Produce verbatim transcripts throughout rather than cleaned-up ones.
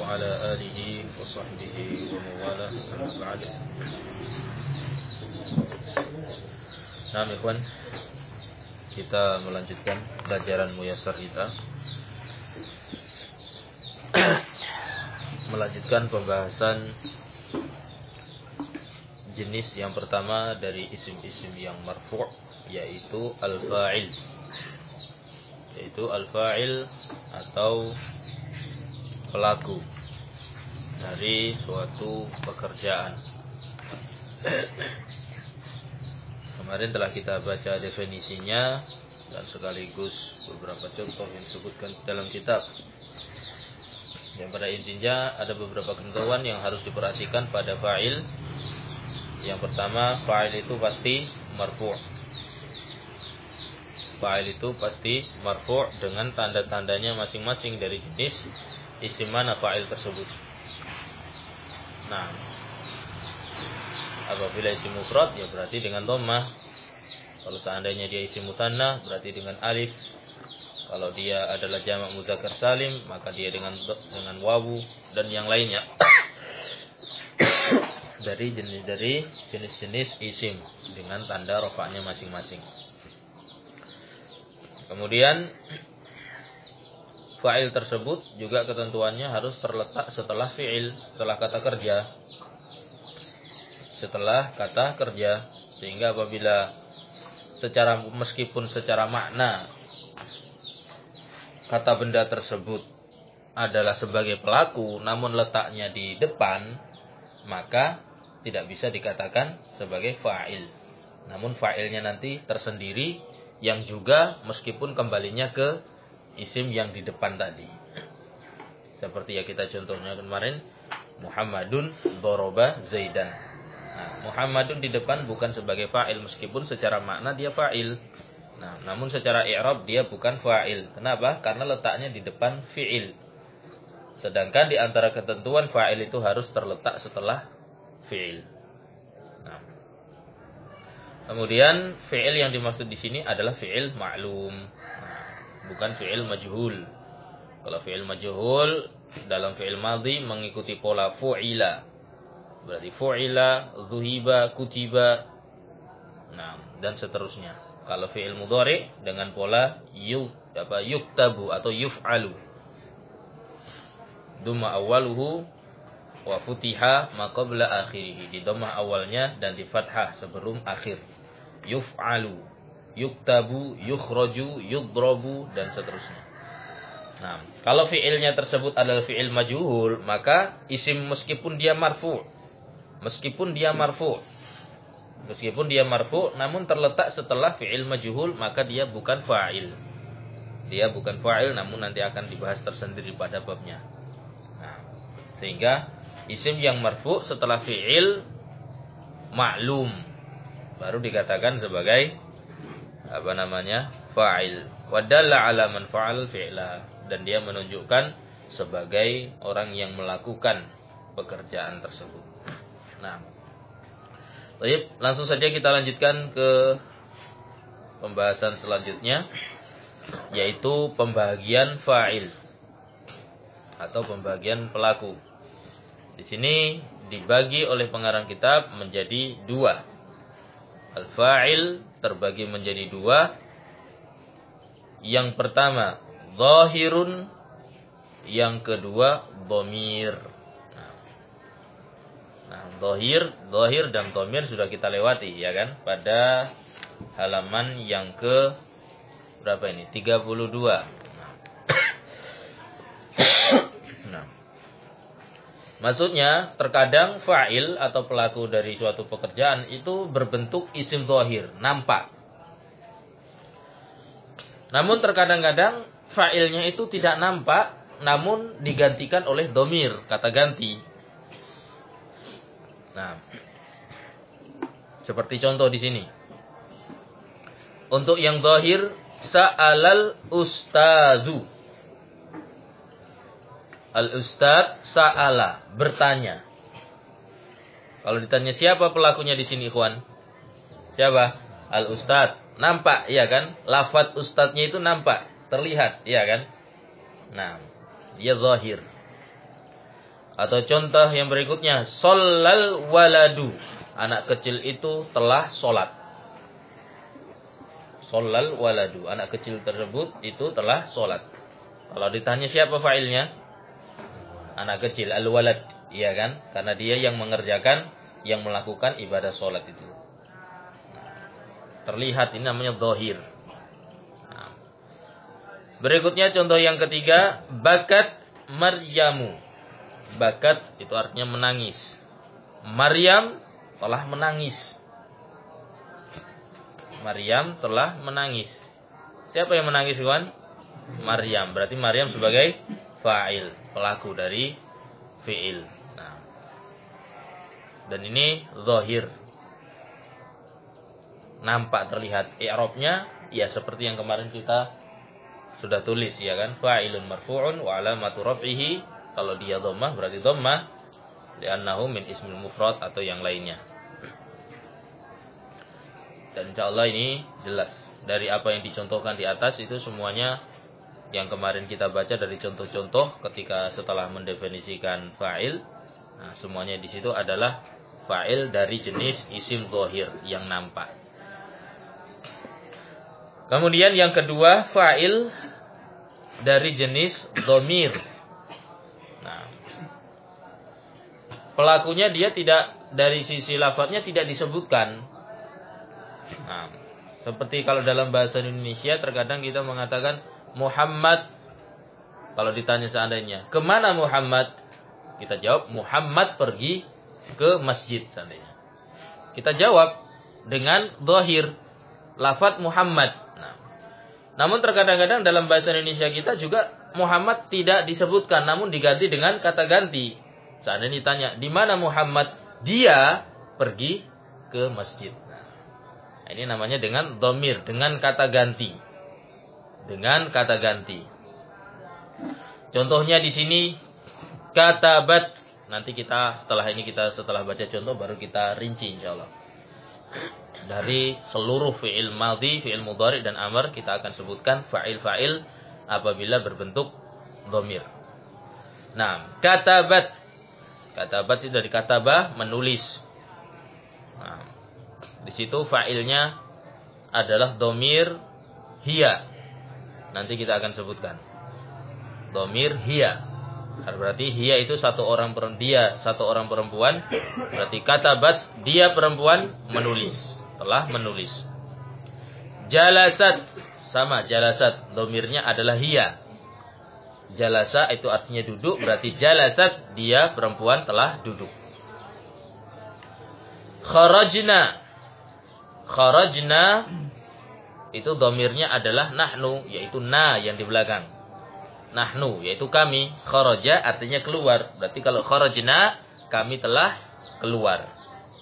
وعلى آله وصحبه ومن والاه أما بعد. Nah, ikhwan, kita melanjutkan pelajaran Muyassar kita. Melanjutkan pembahasan jenis yang pertama dari isim-isim yang marfu', yaitu al-fa'il. Yaitu al-fa'il atau pelaku dari suatu pekerjaan. Kemarin telah kita baca definisinya dan sekaligus beberapa contoh yang disebutkan dalam kitab. Yang pada intinya ada beberapa ketentuan yang harus diperhatikan pada fa'il. Yang pertama, fa'il itu pasti marfu'. Fa'il itu pasti marfu' dengan tanda-tandanya masing-masing dari jenis isim mana fa'il tersebut. Nah, apabila isim mufrad ya berarti dengan dhammah. Kalau seandainya dia isim mutsanna berarti dengan alif. Kalau dia adalah jamak mudzakkar salim maka dia dengan dengan wawu dan yang lainnya. Dari jenis dari jenis-jenis isim dengan tanda rafa'nya masing-masing. Kemudian fa'il tersebut juga ketentuannya harus terletak setelah fi'il, setelah kata kerja. Setelah kata kerja, sehingga apabila secara meskipun secara makna kata benda tersebut adalah sebagai pelaku namun letaknya di depan, maka tidak bisa dikatakan sebagai fa'il. Namun fa'ilnya nanti tersendiri yang juga meskipun kembalinya ke isim yang di depan tadi. Seperti yang kita contohnya kemarin, Muhammadun doroba Zaidan. Nah, Muhammadun di depan bukan sebagai fa'il meskipun secara makna dia fa'il. Nah, namun secara i'rab dia bukan fa'il. Kenapa? Karena letaknya di depan fi'il. Sedangkan di antara ketentuan fa'il itu harus terletak setelah fi'il. Nah. Kemudian fi'il yang dimaksud di sini adalah fi'il ma'lum. Nah, bukan fi'il majhul. Kalau fi'il majhul dalam fi'il madhi mengikuti pola fu'ila. Berarti fu'ila, zuhiba, kutiba. Nah, dan seterusnya. Kalau fi'il mudhari dengan pola yu apa yuktabu atau yuf'alu. Dhamma awwaluhu wa futiha ma qabla akhirih. Di dhammah awalnya dan di fathah sebelum akhir. Yuf'alu, yuktabu, yukhraju, yudrabu dan seterusnya. Nah, kalau fi'ilnya tersebut adalah fi'il majhul, maka isim meskipun dia marfu', meskipun dia marfu', meskipun dia marfu', namun terletak setelah fi'il majhul, maka dia bukan fa'il. Dia bukan fa'il, namun nanti akan dibahas tersendiri pada babnya. Nah, sehingga isim yang marfu' setelah fi'il maklum baru dikatakan sebagai apa namanya? Fa'il. Wa dalla 'ala man fa'al fi'la, dan dia menunjukkan sebagai orang yang melakukan pekerjaan tersebut. Nah, baik, langsung saja kita lanjutkan ke pembahasan selanjutnya, yaitu pembagian fa'il atau pembagian pelaku. Di sini dibagi oleh pengarang kitab menjadi dua. Al-fa'il terbagi menjadi dua. Yang pertama zahirun, yang kedua dhamir. Nah, zahir, zahir dan dhamir sudah kita lewati ya kan pada halaman yang ke berapa ini? tiga puluh dua. Nah. Maksudnya terkadang fa'il atau pelaku dari suatu pekerjaan itu berbentuk isim zahir, nampak. Namun terkadang-kadang fa'ilnya itu tidak nampak, namun digantikan oleh dhamir, kata ganti. Nah, seperti contoh di sini. Untuk yang zahir, sa'alal ustazu. Al-ustad sa'ala, bertanya. Kalau ditanya siapa pelakunya di sini, ikhwan? Siapa? Al-ustad. Nampak, iya kan? Lafaz ustadnya itu nampak, terlihat, iya kan? Nah, dia zahir. Atau contoh yang berikutnya, Shallal waladu. Anak kecil itu telah sholat. Shallal waladu. Anak kecil tersebut itu telah sholat. Kalau ditanya siapa fa'ilnya? Anak kecil, al-walad. Iya kan? Karena dia yang mengerjakan, yang melakukan ibadah sholat itu. Terlihat, ini namanya dhahir. Nah. Berikutnya contoh yang ketiga, bakat Maryamu. Bakat itu artinya menangis. Maryam telah menangis. Maryam telah menangis. Siapa yang menangis, kawan? Maryam. Berarti Maryam sebagai fa'il, pelaku dari fi'il. Nah. Dan ini zahir. Nampak terlihat i'rabnya ya seperti yang kemarin kita sudah tulis, ya kan? Fa'ilun marfu'un wa alamatu raf'ihi. Kalau dia dhammah berarti dhammah li'annahu min ismil mufrad atau yang lainnya. Dan insyaallah ini jelas dari apa yang dicontohkan di atas itu semuanya yang kemarin kita baca dari contoh-contoh ketika setelah mendefinisikan fa'il. Nah, semuanya di situ adalah fa'il dari jenis isim dhahir yang nampak. Kemudian yang kedua, fa'il dari jenis dhamir. Nah, pelakunya dia tidak dari sisi lafadznya tidak disebutkan. Nah, seperti kalau dalam bahasa Indonesia terkadang kita mengatakan Muhammad. Kalau ditanya seandainya, kemana Muhammad? Kita jawab Muhammad pergi ke masjid seandainya. Kita jawab dengan dhahir, lafadz Muhammad. Nah, namun terkadang-kadang dalam bahasa Indonesia kita juga Muhammad tidak disebutkan, namun diganti dengan kata ganti. Seandainya ditanya, di mana Muhammad? Dia pergi ke masjid. Nah, ini namanya dengan dhamir, dengan kata ganti. Dengan kata ganti. Contohnya di sini katabat. Nanti kita setelah ini kita setelah baca contoh baru kita rinci insyaallah. Dari seluruh fi'il madhi, fi'il mudhari dan amr kita akan sebutkan fa'il-fa'il apabila berbentuk dhamir. Nah, katabat. Katabat itu dari katabah, menulis. Nah, di situ fa'ilnya adalah dhamir hiya. Nanti kita akan sebutkan. Dhamir hiya. Berarti hiya itu satu orang perempuan, dia satu orang perempuan. Berarti katabat, dia perempuan menulis, telah menulis. Jalasat, sama jalasat, dhamirnya adalah hiya. Jalasa itu artinya duduk, berarti jalasat, dia perempuan telah duduk. Kharajna. Kharajna itu dhamirnya adalah nahnu, yaitu na yang di belakang. Nahnu, yaitu kami. Kharaja artinya keluar. Berarti kalau kharajna, kami telah keluar.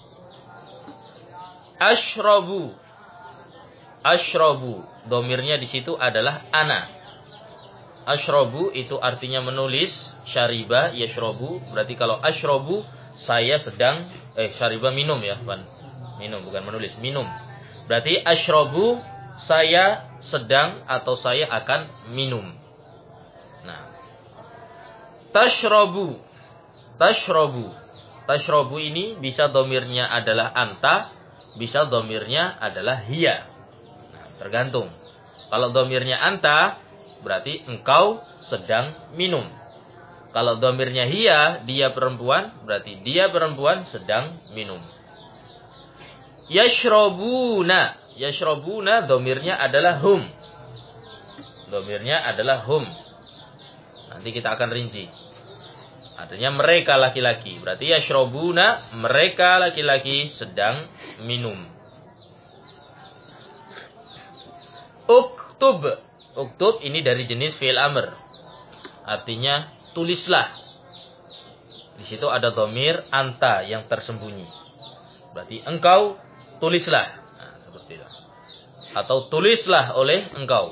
Ashrabu. Ashrabu, dhamirnya di situ adalah ana. Ashrabu itu artinya menulis. Syariba yashrabu. Berarti kalau ashrabu, saya sedang eh syariba minum ya, Pan. Minum, bukan menulis, minum. Berarti ashrabu, saya sedang atau saya akan minum. Nah, tashrabu, tashrabu, tashrabu ini bisa dhamirnya adalah anta, bisa dhamirnya adalah hiya. Nah, tergantung. Kalau dhamirnya anta, berarti engkau sedang minum. Kalau dhamirnya hiya, dia perempuan, berarti dia perempuan sedang minum. Yashrabuna. Yashrabuna dhamirnya adalah hum. Dhamirnya adalah hum. Nanti kita akan rinci. Artinya mereka laki-laki. Berarti yashrabuna, mereka laki-laki sedang minum. Uktub. Uktub ini dari jenis fi'il amr. Artinya tulislah. Di situ ada dhamir anta yang tersembunyi. Berarti engkau tulislah. Atau tulislah oleh engkau.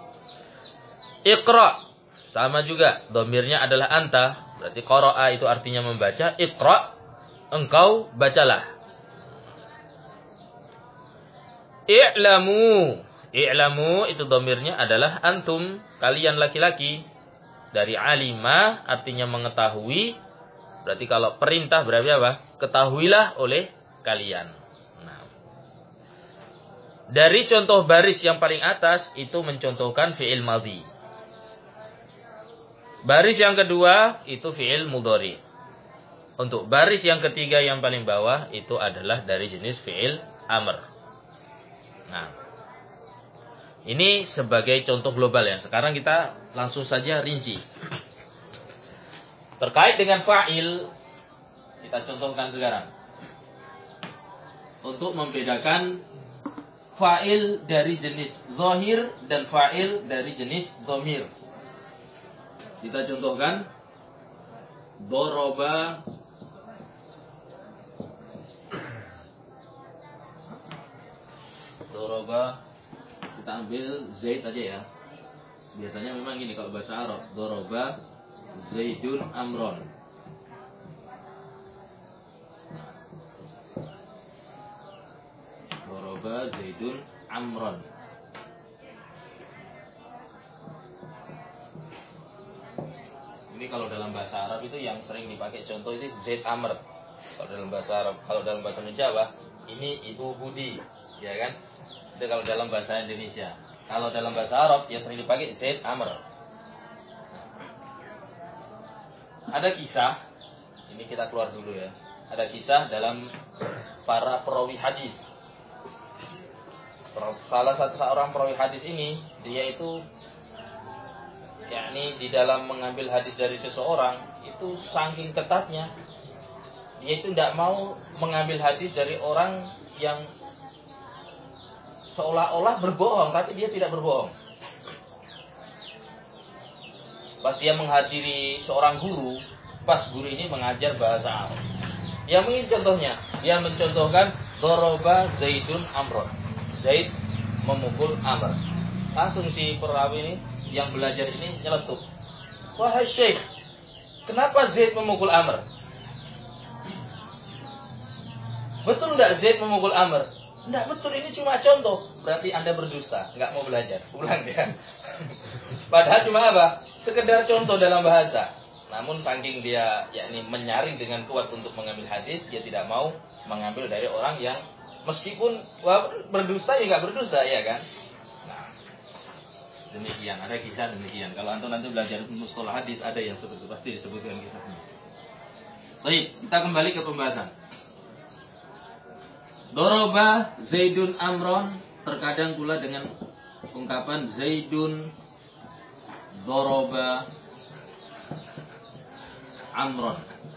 Iqra, sama juga, dhamirnya adalah anta. Berarti qara'a itu artinya membaca. Iqra, engkau bacalah. I'lamu, i'lamu itu dhamirnya adalah antum, kalian laki-laki. Dari alima artinya mengetahui. Berarti kalau perintah berarti apa? Ketahuilah oleh kalian. Nah. Dari contoh baris yang paling atas itu mencontohkan fi'il madhi. Baris yang kedua itu fi'il mudhari. Untuk baris yang ketiga yang paling bawah itu adalah dari jenis fi'il amr. Nah. Ini sebagai contoh global ya. Sekarang kita langsung saja rinci. Terkait dengan fa'il, kita contohkan sekarang. Untuk membedakan fa'il dari jenis zahir dan fa'il dari jenis dhamir. Kita contohkan. Doroba. Doroba. Kita ambil Zaid aja ya. Biasanya memang gini kalau bahasa Arab. Doroba Zaidun Amron. Doroba Zaidun Amron. Ini kalau dalam bahasa Arab itu yang sering dipakai contoh itu Zaid Amr. Kalau dalam bahasa Arab, kalau dalam bahasa Indonesia apa? Ini Ibu Budi, ya kan? Itu kalau dalam bahasa Indonesia. Kalau dalam bahasa Arab yang sering dipakai Zaid Amr. Ada kisah, ini kita keluar dulu ya. Ada kisah dalam para perawi hadis. Salah satu seorang perawi hadis ini, dia itu yakni di dalam mengambil hadis dari seseorang itu saking ketatnya, dia itu tidak mau mengambil hadis dari orang yang seolah-olah berbohong, tapi dia tidak berbohong. Pas dia menghadiri seorang guru, pas guru ini mengajar bahasa Arab. Dia mungkin contohnya, dia mencontohkan Doroba Zaidun Amron. Zaid memukul Amr. Langsung si perawi ini yang belajar ini nyeletuk. Wahai Syekh, kenapa Zaid memukul Amr? Betul tidak Zaid memukul Amr? Tidak betul, ini cuma contoh. Berarti Anda berdusta, nggak mau belajar. Ulang dia. Padahal cuma apa? Sekedar contoh dalam bahasa. Namun saking dia yakni menyaring dengan kuat untuk mengambil hadis, dia tidak mau mengambil dari orang yang meskipun wah, berdusta ya nggak berdusta, ya kan? Nah, demikian, ada kisah demikian. Kalau antum nanti belajar mustalah hadis ada yang seperti pasti disebutkan kisahnya. Baik, kita kembali ke pembahasan. Doroba Zaidun Amron, terkadang pula dengan ungkapan Zaidun Doroba Amron.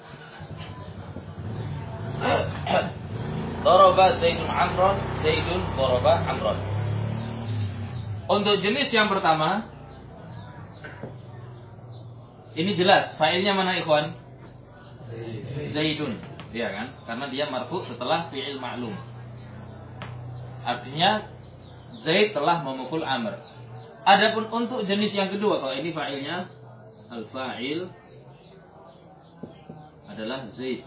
Doroba Zaidun Amron, Zaidun Doroba Amron. Untuk jenis yang pertama, ini jelas fa'ilnya mana ikhwan? Zaidun, ya kan? Karena dia marfu setelah fi'il ma'lum. Artinya Zaid telah memukul Amr. Adapun untuk jenis yang kedua, kalau ini fa'ilnya al-fa'il adalah Zaid.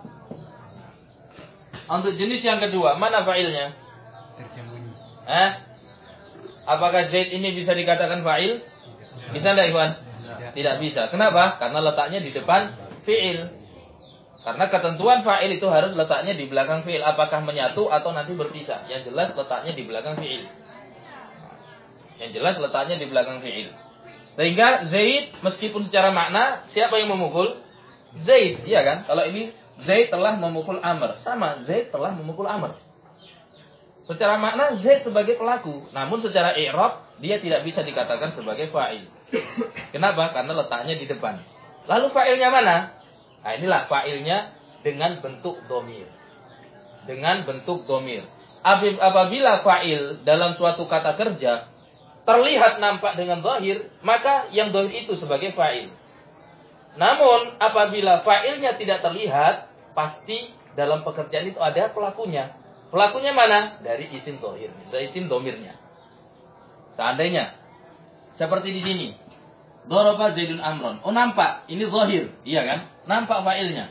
Untuk jenis yang kedua, mana fa'ilnya? Eh? Apakah Zaid ini bisa dikatakan fa'il? Bisa tidak, Ikhwan? Tidak bisa. Kenapa? Karena letaknya di depan fi'il. Karena ketentuan fa'il itu harus letaknya di belakang fi'il. Apakah menyatu atau nanti berpisah? Yang jelas letaknya di belakang fi'il. Yang jelas letaknya di belakang fi'il. Sehingga Zaid meskipun secara makna siapa yang memukul? Zaid, iya kan? Kalau ini Zaid telah memukul Amr. Sama, Zaid telah memukul Amr. Secara makna Zaid sebagai pelaku. Namun secara i'rab dia tidak bisa dikatakan sebagai fa'il. Kenapa? Karena letaknya di depan. Lalu fa'ilnya mana? Nah inilah fa'ilnya dengan bentuk dhamir. Dengan bentuk dhamir. Apabila fa'il dalam suatu kata kerja terlihat nampak dengan zahir, maka yang zahir itu sebagai fa'il. Namun apabila fa'ilnya tidak terlihat, pasti dalam pekerjaan itu ada pelakunya. Pelakunya mana? Dari isim zahir, dari isim dhamirnya. Seandainya seperti di sini, Daraba Zaidun Amron. Oh nampak, ini zahir, iya kan? Nampak fa'ilnya.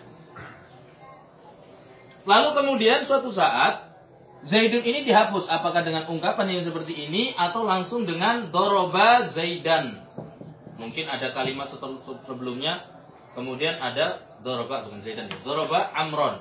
Lalu kemudian suatu saat Zaidun ini dihapus, apakah dengan ungkapan yang seperti ini atau langsung dengan Daraba Zaidan. Mungkin ada kalimat sebelumnya, kemudian ada Doroba bukan Zaidan. Doroba Amron.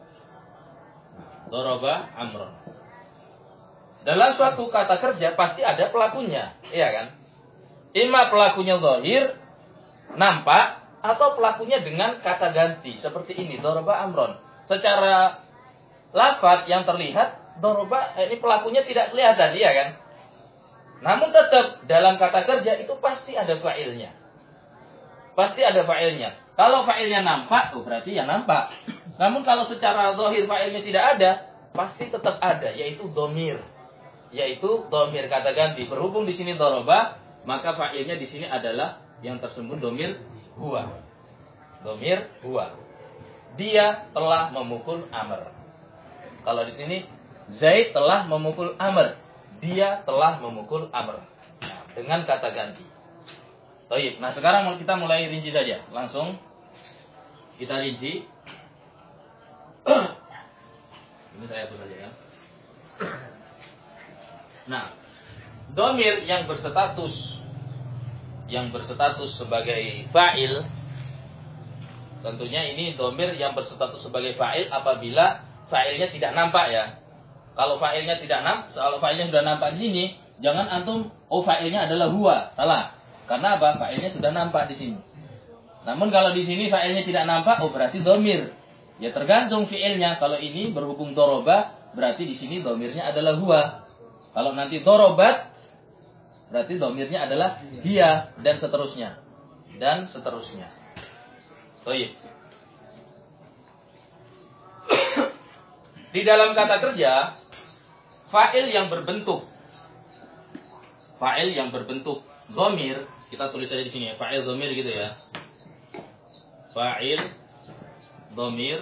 Doroba Amron. Dalam suatu kata kerja pasti ada pelakunya, iya kan? Ima pelakunya zahir, nampak, atau pelakunya dengan kata ganti seperti ini, doroba Amron. Secara lafaz yang terlihat, doroba ini pelakunya tidak kelihatan, iya kan? Namun tetap dalam kata kerja itu pasti ada fa'ilnya. Pasti ada fa'ilnya. Kalau fa'ilnya nampak, oh berarti ya nampak. Namun kalau secara zahir fa'ilnya tidak ada, pasti tetap ada, yaitu domir. Yaitu domir kata ganti. Berhubung di sini doroba, maka fa'ilnya di sini adalah yang tersembunyi domir huwa. Domir huwa. Dia telah memukul Amr. Kalau di sini Zaid telah memukul Amr. Dia telah memukul Amr. Nah, dengan kata ganti. Baik. Nah sekarang kita mulai rinci saja. Langsung kita rinci. Ini saya hapus saja ya. Nah, domir yang berstatus yang berstatus sebagai fa'il, tentunya ini domir yang berstatus sebagai fa'il apabila fa'ilnya tidak nampak ya. Kalau fa'ilnya tidak nampak, kalau fa'ilnya sudah nampak di sini, jangan antum oh fa'ilnya adalah huwa, salah. Karena apa? Fa'ilnya sudah nampak di sini. Namun kalau di sini fa'ilnya tidak nampak, oh berarti domir. Ya tergantung fi'ilnya. Kalau ini berhubung doroba, berarti di sini domirnya adalah huwa. Kalau nanti dorobat, berarti domirnya adalah dia dan seterusnya. Dan seterusnya. Baik. Di dalam kata kerja, fa'il yang berbentuk fa'il yang berbentuk domir, kita tulis saja di sini ya, fa'il domir gitu ya. Fa'il domir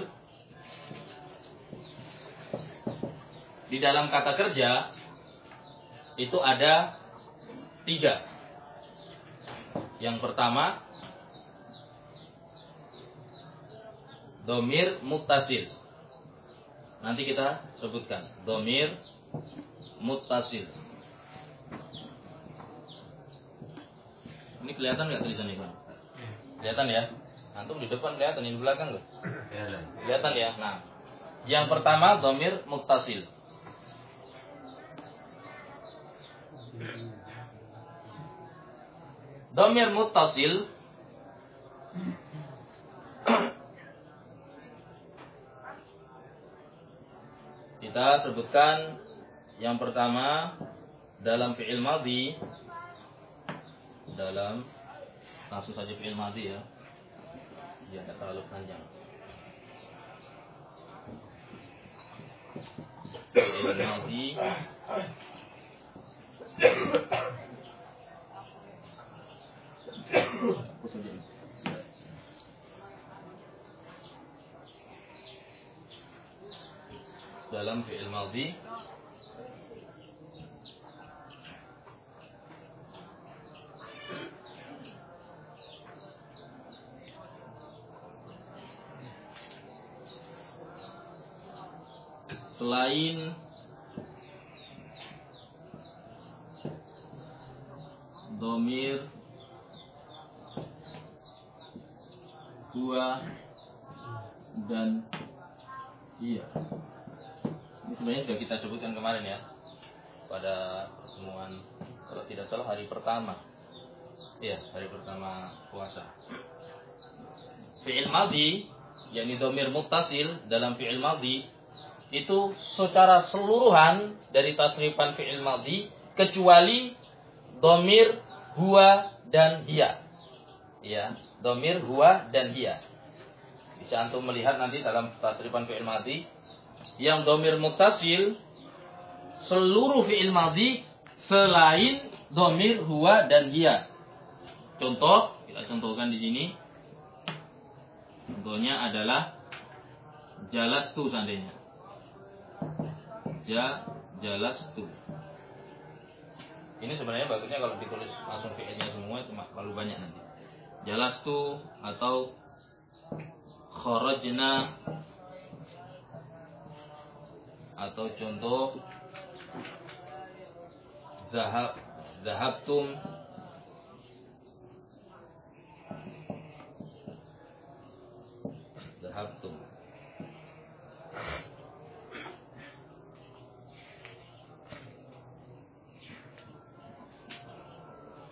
di dalam kata kerja itu ada tiga. Yang pertama, domir muttasil. Nanti kita sebutkan domir muttasil. Ini kelihatan nggak tulisan ini, Bang? Kelihatan ya? Antum di depan kelihatan, di belakang loh. Kelihatan. Kelihatan ya. Nah, yang pertama domir muttasil. Domir muttasil kita sebutkan yang pertama dalam fi'il madhi, dalam langsung saja fi'il madhi ya, dia tidak terlalu panjang. Fi'il madhi dalam fi'il madhi selain domir huwa dan iya. Ini sebenarnya sudah kita sebutkan kemarin ya, pada pertemuan kalau tidak salah hari pertama. Iya, hari pertama puasa. Fi'il madhi, yakni domir muttasil dalam fi'il madhi itu secara keseluruhan dari tasrifan fi'il madhi kecuali domir huwa dan hiya. Ya, domir huwa dan hiya. Bisa antum melihat nanti dalam tasrifan fi'il madhi yang domir muttasil seluruh fi'il madhi selain domir huwa dan hiya. Contoh, kita contohkan di sini. Contohnya adalah jalastu seandainya. Ja, jalastu. Ini sebenarnya bagusnya kalau ditulis langsung fi'ilnya semua, cuma terlalu banyak nanti. Jalastu atau kharajna, atau contoh zahab, zahabtum,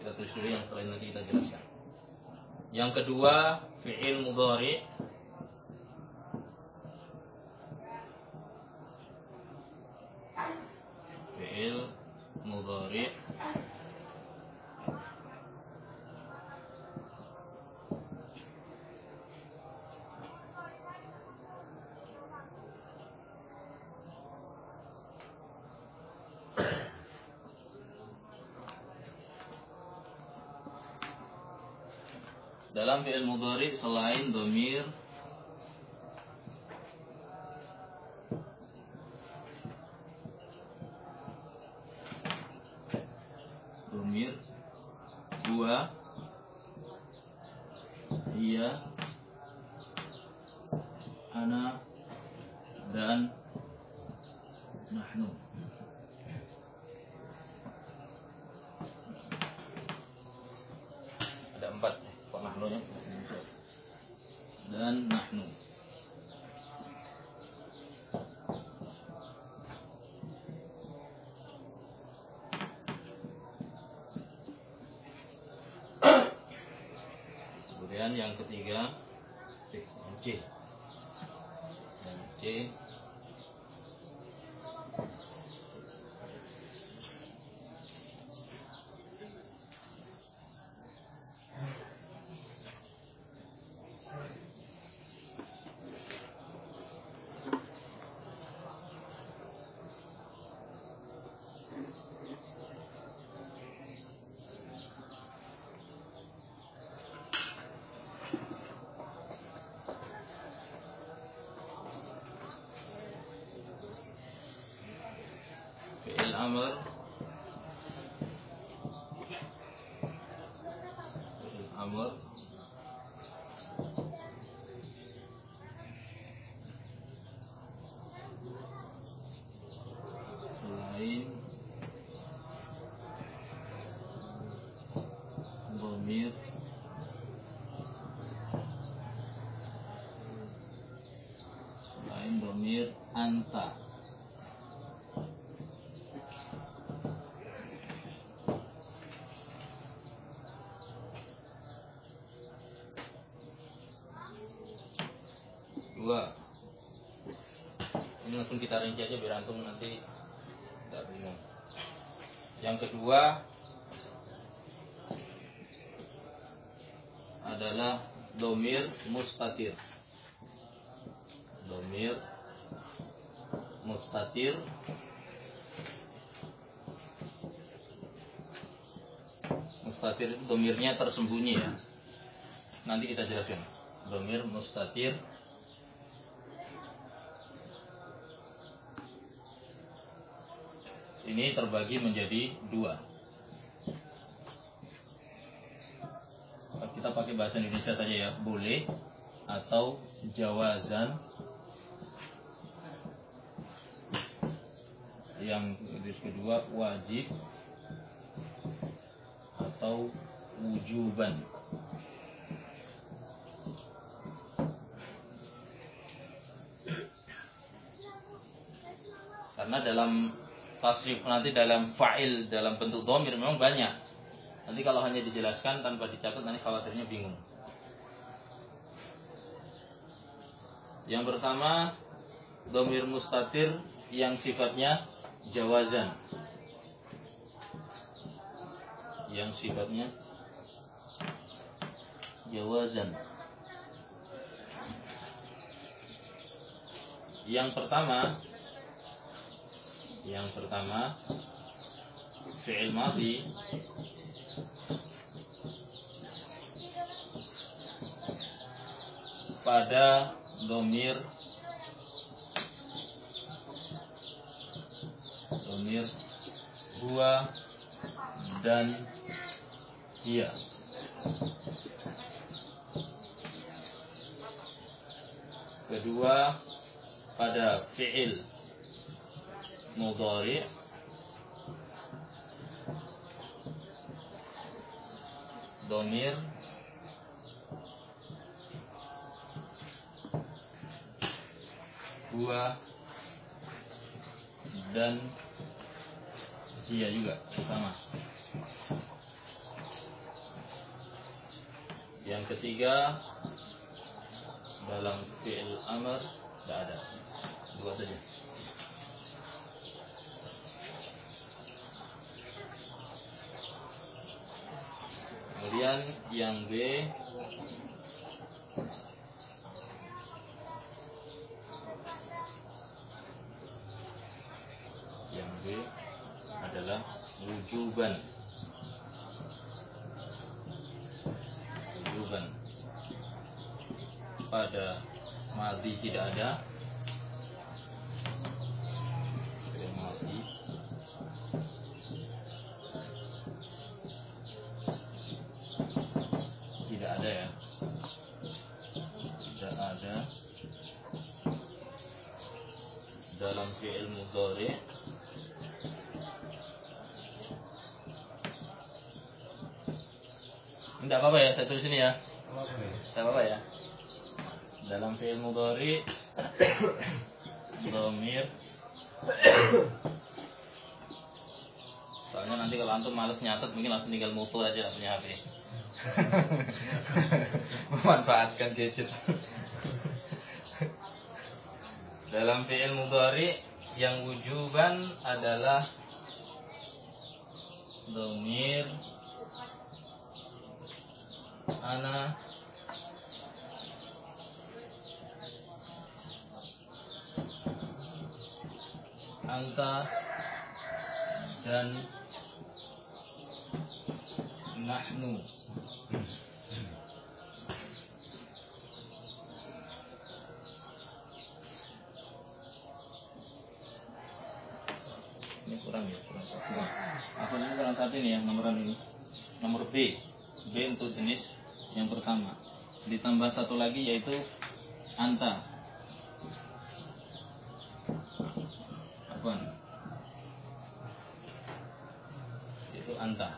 Kita tulis dulu yang setelah nanti kita jelaskan. Yang kedua, fi'il mudhari. Fi'il mudhari dalam fi'il mudhari selain dhamir dhamir huwa, iya, ana, dan nahnu. Ada empat kok nahnunya. Dan nahnu. Kemudian yang ketiga, yang C. Yang C fi'il amr, fi'il amr selain dhamir selain dhamir anta. Dua. Ini langsung kita rinci aja biar antum nanti tidak bingung. Yang kedua adalah dhamir mustatir. Dhamir mustatir mustatir itu dhamirnya tersembunyi ya. Nanti kita jelaskan. Dhamir mustatir ini terbagi menjadi dua. Kita pakai bahasa Indonesia saja ya, boleh atau jawazan. Yang kedua wajib atau wujuban. Karena dalam tasrif nanti dalam fa'il dalam bentuk dhamir memang banyak. Nanti kalau hanya dijelaskan tanpa dicatat nanti khawatirnya bingung. Yang pertama dhamir mustatir yang sifatnya jawazan. Yang sifatnya jawazan. Yang pertama Yang pertama fi'il madhi pada dhamir dhamir huwa dan iya. Kedua pada fi'il mudhari dhamir huwa dan iya juga sama. Yang ketiga dalam fi'il amr tidak ada. Dua saja. Kemudian yang B yang B adalah wujuban. Wujuban. Pada madhi tidak ada. Pada madhi tidak ada ya. Tidak ada dalam fi'il mudhari. Tidak apa-apa ya, saya tulis ini ya. Tidak apa-apa ya. Dalam fi'il mudhari dhamir. Soalnya nanti kalau antum males nyatet mungkin langsung tinggal mutu aja punya H P. Memanfaatkan gadget. Dalam fi'il mudhari yang wujuban adalah dhamir ana anta dan nahnu. Ini kurang ya, kurang satu. Apa ini kurang satu ini yang nomoran ini. Nomor B. B untuk jenis yang pertama. Ditambah satu lagi yaitu anta. Apaan? Itu anta.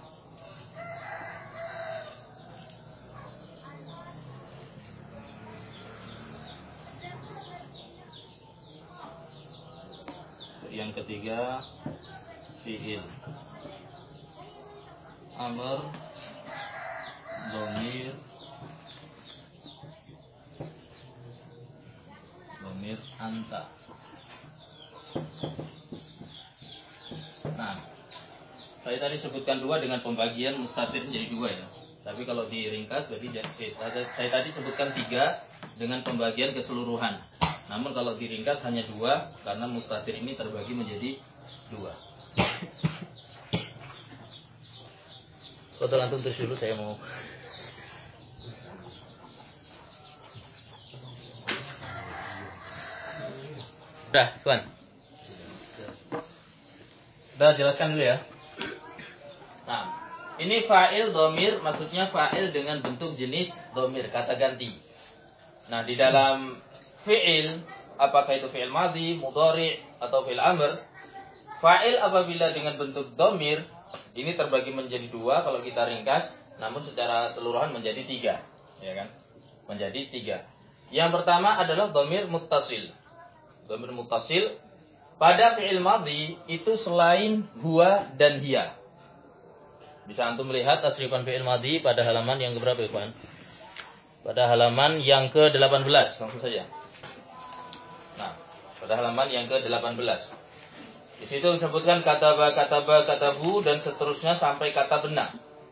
Yang ketiga fi'il amr dhamir dhamir anta. Nah, saya tadi sebutkan dua dengan pembagian mustatir menjadi dua ya. Tapi kalau diringkas berarti jadi, saya tadi sebutkan tiga dengan pembagian keseluruhan. Namun kalau diringkas hanya dua karena mustatir ini terbagi menjadi dua. Foto antum terus dulu, saya mau. Udah, Tuan. Udah jelaskan dulu ya. Nah, ini fa'il dhamir, maksudnya fa'il dengan bentuk jenis dhamir, kata ganti. Nah, di dalam fi'il, apakah itu fi'il madhi, mudhari, atau fi'il amr, fa'il apabila dengan bentuk dhamir, ini terbagi menjadi dua kalau kita ringkas, namun secara keseluruhan menjadi tiga, ya kan? Menjadi tiga. Yang pertama adalah dhamir muttasil. Dhamir muttasil pada fi'il madhi itu selain huwa dan hiya. Bisa antum melihat tasrifan fi'il madhi pada halaman yang keberapa, Ikhwan? Pada halaman yang ke delapan belas, langsung saja. Nah, pada halaman yang ke delapan belas. Di situ disebutkan kataba, kataba, katabu dan seterusnya sampai kata benar.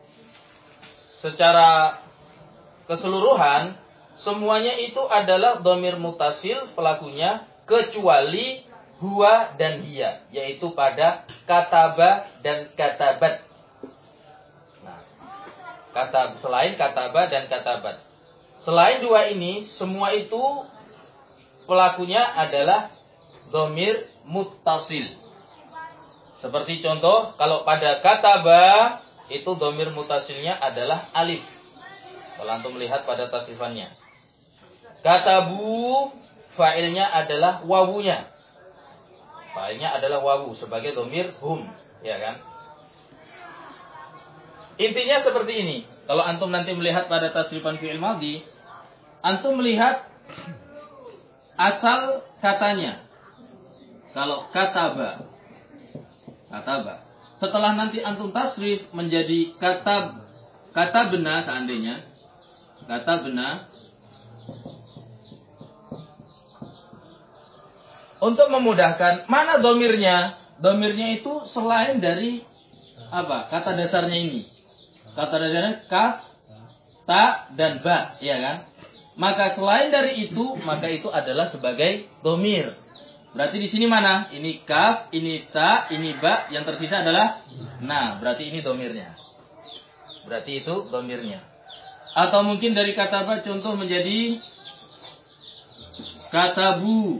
Secara keseluruhan semuanya itu adalah dhamir mutasil pelakunya kecuali huwa dan hiya, yaitu pada kataba dan katabat. Nah, kata selain kataba dan katabat. Selain dua ini semua itu pelakunya adalah dhamir muttasil. Seperti contoh, kalau pada kataba itu dhamir mutasilnya adalah alif. Kalau antum melihat pada tasrifannya. Katabu fa'ilnya adalah wawunya. Fa'ilnya adalah wawu sebagai dhamir hum, ya kan? Intinya seperti ini. Kalau antum nanti melihat pada tasrifan fi'il madhi, antum melihat asal katanya. Kalau kataba kataba. Setelah nanti antum tasrif menjadi katab katabna seandainya. katabna. Untuk memudahkan, mana domirnya? Domirnya itu selain dari apa? Kata dasarnya ini. Kata dasarnya kaf, ta, dan ba, ya kan? Maka selain dari itu, maka itu adalah sebagai domir. Berarti di sini mana? Ini kaf, ini ta, ini ba, yang tersisa adalah na. Berarti ini domirnya. Berarti itu domirnya. Atau mungkin dari kata ba contoh menjadi katabu.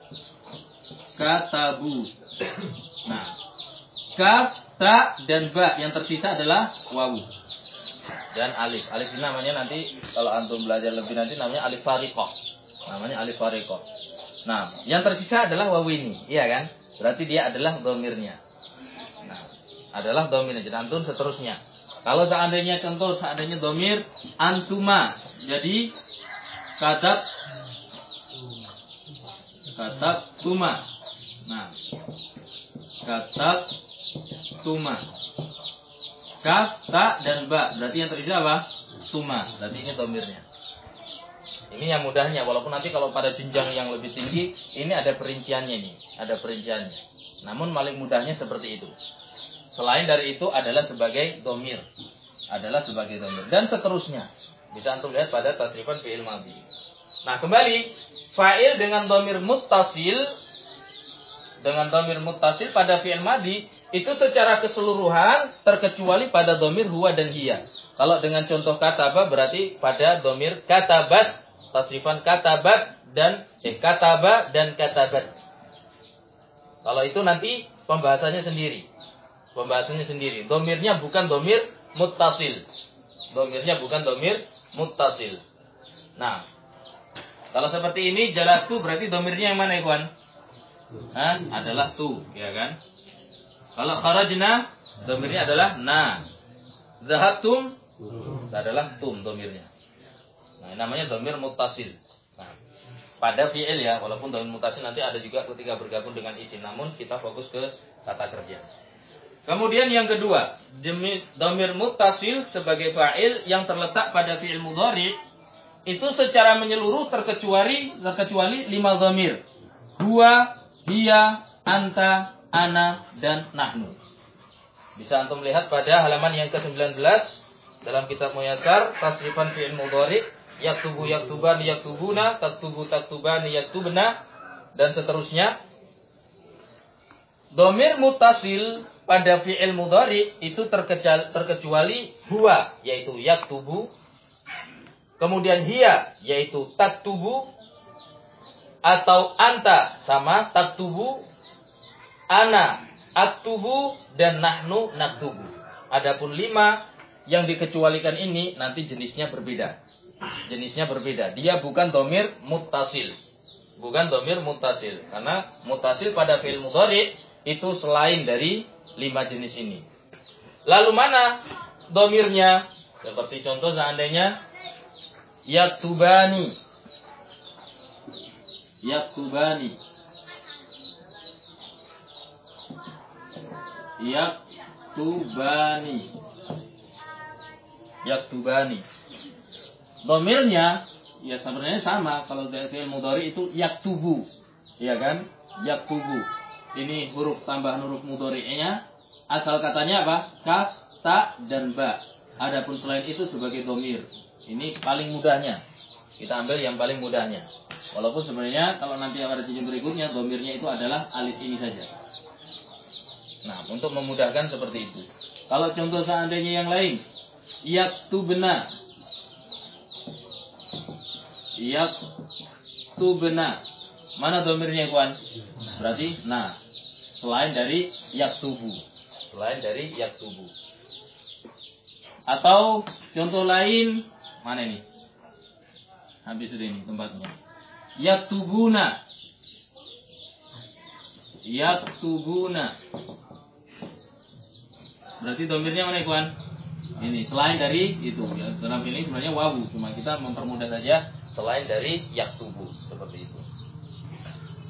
Katabu. Nah, kaf, ta, dan ba, yang tersisa adalah wawu dan alif. Alif ini namanya nanti kalau antum belajar lebih nanti namanya alif fariqah. Namanya alif fariqah. Nah, yang tersisa adalah wawu ini, iya kan? Berarti dia adalah domirnya. Nah, adalah domirnya. Jadi antum seterusnya. Kalau seandainya contoh seandainya domir antuma, jadi katab katab tuma. Nah, katab tuma. Kaf, ta, dan ba. Berarti yang tersisa apa? Tuma. Berarti ini domirnya. Ini yang mudahnya. Walaupun nanti kalau pada jenjang yang lebih tinggi, ini ada perinciannya nih. Ada perinciannya. Namun paling mudahnya seperti itu. Selain dari itu adalah sebagai domir. Adalah sebagai domir. Dan seterusnya. Bisa antum lihat pada tasrifan fi'il madhi. Nah, kembali. Fa'il dengan domir muttasil. Dengan domir muttasil pada fi'il madhi itu secara keseluruhan terkecuali pada domir huwa dan hiya. Kalau dengan contoh kataba berarti pada domir katabat, tasrifan katabat dan eh, kataba dan katabat. Kalau itu nanti pembahasannya sendiri. Pembahasannya sendiri. Domirnya bukan domir muttasil. Domirnya bukan domir muttasil. Nah, kalau seperti ini jalastu berarti domirnya yang mana, ikhwan? Hah? Adalah tu, ya kan? Kalau kharajna, domirnya adalah na. Zahabtum, adalah tum domirnya. Nah, ini namanya domir muttasil. Nah, pada fi'il ya, walaupun domir muttasil nanti ada juga ketika bergabung dengan isim. Namun kita fokus ke kata kerja. Kemudian yang kedua, domir muttasil sebagai fa'il yang terletak pada fi'il mudhari itu secara menyeluruh terkecuali terkecuali lima domir. Huwa, hiya, anta, ana, dan nahnu. Bisa antum lihat pada halaman yang ke sembilan belas dalam kitab Muyassar tasrifan fi'il mudhari, yaktubu yaktuban yaktubuna, taktubu taktubani yaktubna, dan seterusnya. Domir muttasil pada fi'il mudhari itu terkecuali huwa, yaitu yaktubu, kemudian hiya, yaitu taktubu, atau anta sama taktubu, ana aktubu, dan nahnu naktubu. Adapun lima yang dikecualikan ini nanti jenisnya berbeda. Jenisnya berbeda. Dia bukan domir muttasil. Bukan domir muttasil. Karena muttasil pada fi'il mudhari itu selain dari lima jenis ini. Lalu mana domirnya? Seperti contoh seandainya yaktubani. Yaktubani. Yaktubani. Yaktubani. Domirnya ya sebenarnya sama. Kalau dari fi'il mudhari itu yaktubu, ya kan? Yaktubu. Ini huruf tambahan huruf mudhari'nya. Asal katanya apa? Kaf, ta, dan ba. Adapun selain itu sebagai domir. Ini paling mudahnya. Kita ambil yang paling mudahnya. Walaupun sebenarnya kalau nanti yang ada di berikutnya domirnya itu adalah alif ini saja. Nah, untuk memudahkan seperti itu. Kalau contoh seandainya yang lain, yaktubna. Yaktubna. Mana domirnya, kawan? Berarti nah, selain dari yaktubu. Selain dari yaktubu. Atau contoh lain, mana ini? Habis sudah ini tempatnya. Yaktubuna. Yaktubuna. Berarti domirnya mana, kawan? Ini selain dari itu. Ya, dalam ini sebenarnya wawu, cuma kita mempermudah saja selain dari yaktubu, seperti itu.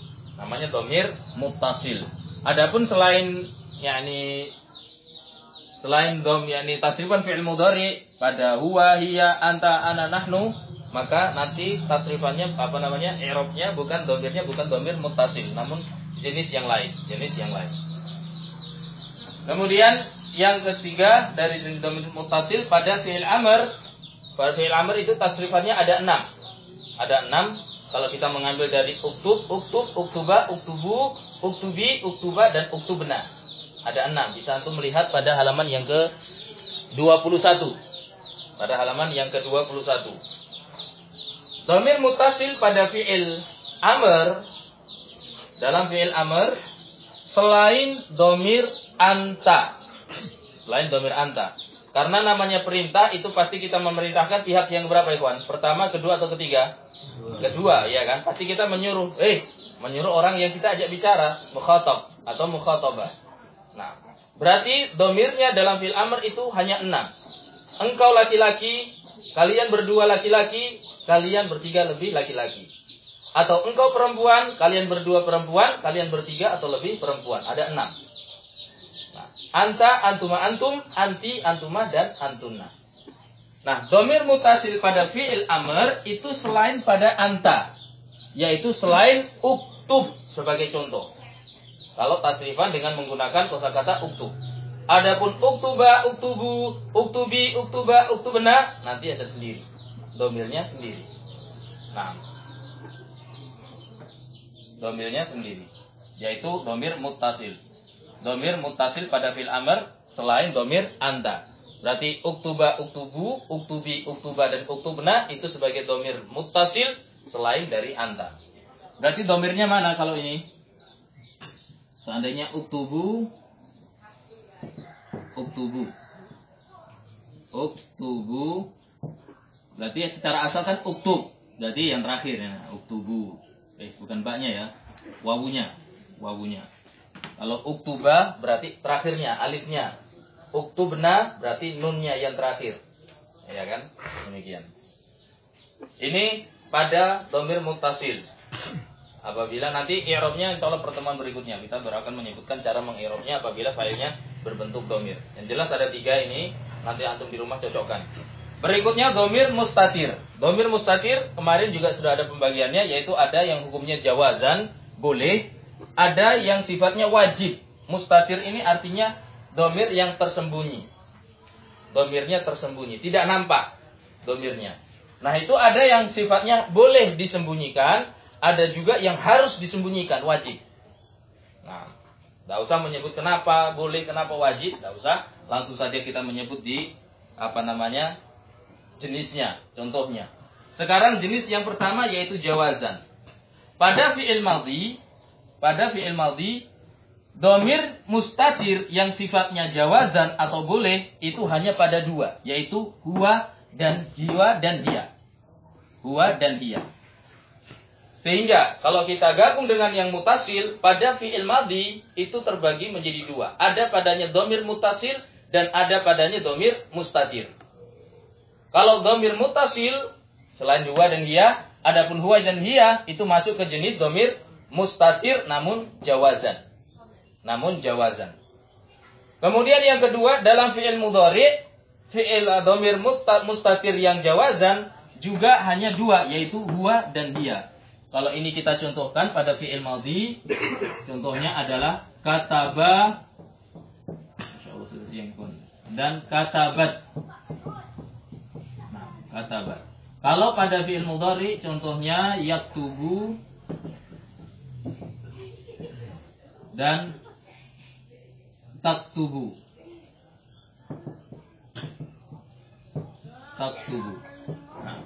Namanya domir muttasil. Adapun selain yakni selain dom yakni tasrifan fi'il mudhari pada huwa, hiya, anta, ana, nahnu, maka nanti tasrifannya apa namanya? I'rabnya bukan domirnya bukan domir muttasil, namun jenis yang lain, jenis yang lain. Kemudian yang ketiga dari domir muttasil pada fi'il amr. Pada fi'il amr itu tasrifannya ada enam. Ada enam. Kalau kita mengambil dari uktub, uktub, uktuba, uktubu, uktubi, uktuba, dan uktubna. Ada enam. Bisa antum melihat pada halaman yang ke dua puluh satu. Pada halaman yang ke dua puluh satu. Dhamir muttasil pada fi'il amr. Dalam fi'il amr. Selain dhamir anta. Selain dhamir anta. Karena namanya perintah itu pasti kita memerintahkan pihak yang berapa, ikhwan? Pertama, kedua, atau ketiga? Kedua, ya kan? Pasti kita menyuruh, eh, menyuruh orang yang kita ajak bicara, mukhatab atau mukhatabah. Nah, berarti domirnya dalam fi'il amr itu hanya enam. Engkau laki-laki, kalian berdua laki-laki, kalian bertiga lebih laki-laki. Atau engkau perempuan, kalian berdua perempuan, kalian bertiga atau lebih perempuan. Ada enam. Nah, anta, antuma, antum, anti, antuma, dan antunna. Nah, domir mutasil pada fi'il amr itu selain pada anta. Yaitu selain uktub sebagai contoh. Kalau tasrifan dengan menggunakan kosakata uktub. Adapun uktuba, uktubu, uktubi, uktuba, uktubna, nanti ada sendiri. Domirnya sendiri. Nah, domirnya sendiri. Yaitu domir muttasil. Domir muttasil pada fi'il amr selain domir anta. Berarti uktuba, uktubu, uktubi, uktuba, dan uktubna itu sebagai domir muttasil selain dari anta. Berarti domirnya mana kalau ini? Seandainya uktubu, uktubu, uktubu, berarti secara asal kan uktub. Berarti yang terakhir ya, uktubu. Eh, bukan baknya ya, wawunya, wawunya. Kalau uktuba berarti terakhirnya, alifnya. Uktubna berarti nunnya yang terakhir. Ya kan? Demikian. Ini pada domir muttasil. Apabila nanti i'rabnya insyaallah pertemuan berikutnya kita akan menyebutkan cara meng-i'rabnya apabila failnya berbentuk domir. Yang jelas ada tiga ini, nanti antum di rumah cocokkan. Berikutnya domir mustatir. Domir mustatir kemarin juga sudah ada pembagiannya, yaitu ada yang hukumnya jawazan, boleh. Ada yang sifatnya wajib. Mustatir ini artinya domir yang tersembunyi. Domirnya tersembunyi, tidak nampak domirnya. Nah, itu ada yang sifatnya boleh disembunyikan, ada juga yang harus disembunyikan, wajib. Nah, tidak usah menyebut kenapa boleh, kenapa wajib, tidak usah. Langsung saja kita menyebut di apa namanya jenisnya, contohnya. Sekarang jenis yang pertama yaitu jawazan. Pada fi'il madhi, pada fi'il madhi, domir mustatir yang sifatnya jawazan atau boleh itu hanya pada dua, yaitu huwa dan hiwa dan hiya. Huwa dan hiya. Sehingga kalau kita gabung dengan yang mutasil pada fi'il madhi itu terbagi menjadi dua. Ada padanya domir mutasil dan ada padanya domir mustatir. Kalau domir mutasil selain huwa dan hiya, adapun huwa dan hiya itu masuk ke jenis domir mustatir namun jawazan. Namun jawazan. Kemudian yang kedua dalam fi'il mudhari, fi'il domir mustatir yang jawazan juga hanya dua, yaitu huwa dan hiya. Kalau ini kita contohkan pada fi'il madhi, contohnya adalah kataba dan katabat. Nah, katabat. Kalau pada fi'il mudhari contohnya yaktubu dan taktubu. Taktubu. Nah.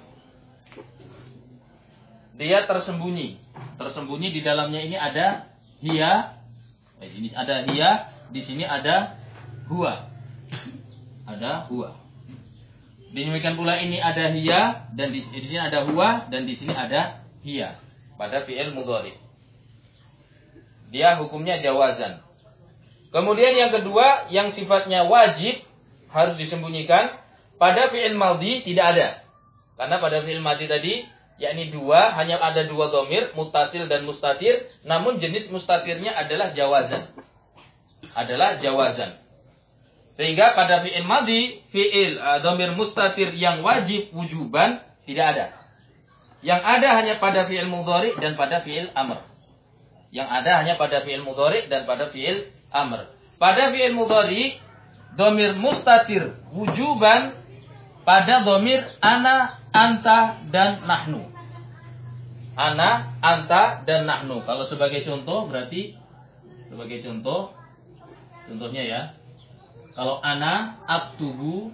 Dia tersembunyi. Tersembunyi di dalamnya ini ada hiya. Eh, ini ada hiya, di sini ada huwa. Ada huwa. Demikian pula ini ada hiya dan di, di sini ada huwa dan di sini ada hiya. Pada fi'il mudhari. Dia hukumnya jawazan. Kemudian yang kedua yang sifatnya wajib harus disembunyikan. Pada fi'il madhi tidak ada. Karena pada fi'il madhi tadi yakni dua, hanya ada dua domir, mutasil dan mustatir, namun jenis mustatirnya adalah jawazan. Adalah jawazan. Sehingga pada fi'il madhi, fi'il uh, dhamir mustatir yang wajib wujuban tidak ada. Yang ada hanya pada fi'il mudhari dan pada fi'il amr. Yang ada hanya pada fi'il mudhari dan pada fi'il amr. Pada fi'il mudhari, dhamir mustatir wujuban pada dhamir ana, anta, dan nahnu. Ana, anta, dan nahnu. Kalau sebagai contoh berarti sebagai contoh, contohnya ya. Kalau ana aktubu,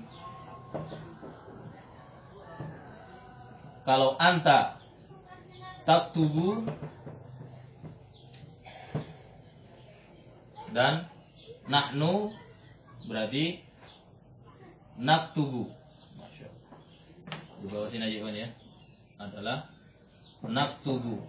kalau anta taktubu, dan nahnu berarti naktubu. Masya Allah. Di bawah sini aja ya. Adalah naktubu.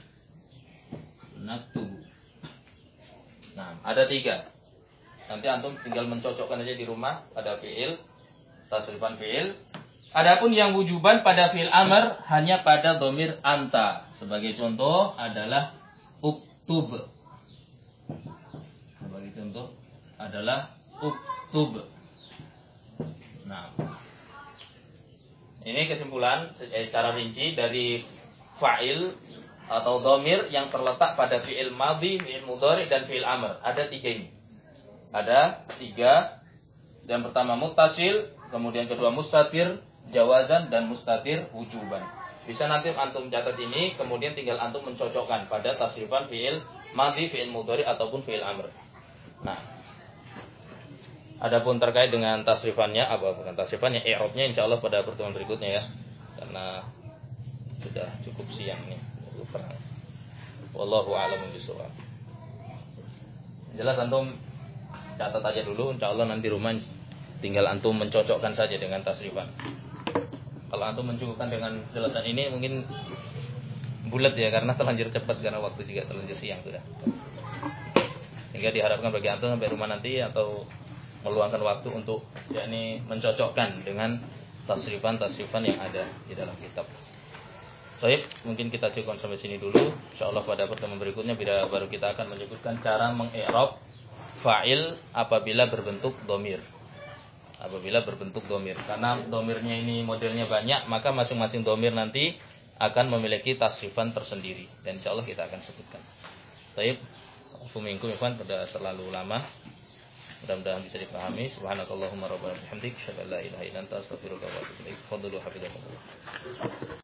Naktubu. Nah, ada tiga. Nanti antum tinggal mencocokkan aja di rumah pada fi'il, tasrifan fi'il. Adapun yang wujuban pada fi'il amr hanya pada dhamir anta. Sebagai contoh adalah uktub. Sebagai contoh adalah uktub. Nah, ini kesimpulan secara rinci dari fa'il atau dhamir yang terletak pada fi'il madhi, fi'il mudhari, dan fi'il amr. Ada tiga ini. Ada tiga. Yang pertama muttasil, kemudian kedua mustatir jawazan, dan mustatir wujuban. Bisa nanti antum catat ini, kemudian tinggal antum mencocokkan pada tasrifan fi'il madhi, fi'il mudhari, ataupun fi'il amr. Nah, adapun terkait dengan tasrifannya, apa bukan tasrifannya, i'rabnya insyaallah pada pertemuan berikutnya ya. Karena sudah cukup siang nih. Wallahu a'lam bishawab. Jelas antum catat aja dulu, insyaallah nanti rumah tinggal antum mencocokkan saja dengan tasrifan. Kalau antum mencukupkan dengan jelasan ini mungkin bulat ya, karena terlanjur cepat karena waktu juga terlanjur siang sudah. Sehingga diharapkan bagi antum sampai rumah nanti atau meluangkan waktu untuk yakni mencocokkan dengan tasrifan-tasrifan yang ada di dalam kitab. Baik, mungkin kita cukupkan sampai sini dulu. Insyaallah pada pertemuan berikutnya bila baru kita akan menyebutkan cara mengi'rab fa'il apabila berbentuk dhamir. Apabila berbentuk dhamir. Karena dhamirnya ini modelnya banyak, maka masing-masing dhamir nanti akan memiliki tasrifan tersendiri. Dan insyaallah kita akan sebutkan. Baik, Assalamualaikum ikhwan, pada terlalu lama. Mudah-mudahan bisa dipahami. Subhanakallahumma rabbana bihamdik, asyhadu an la ilaha illa anta, astaghfiruka wa atubu ilaik. Fadlu hafizakumullah.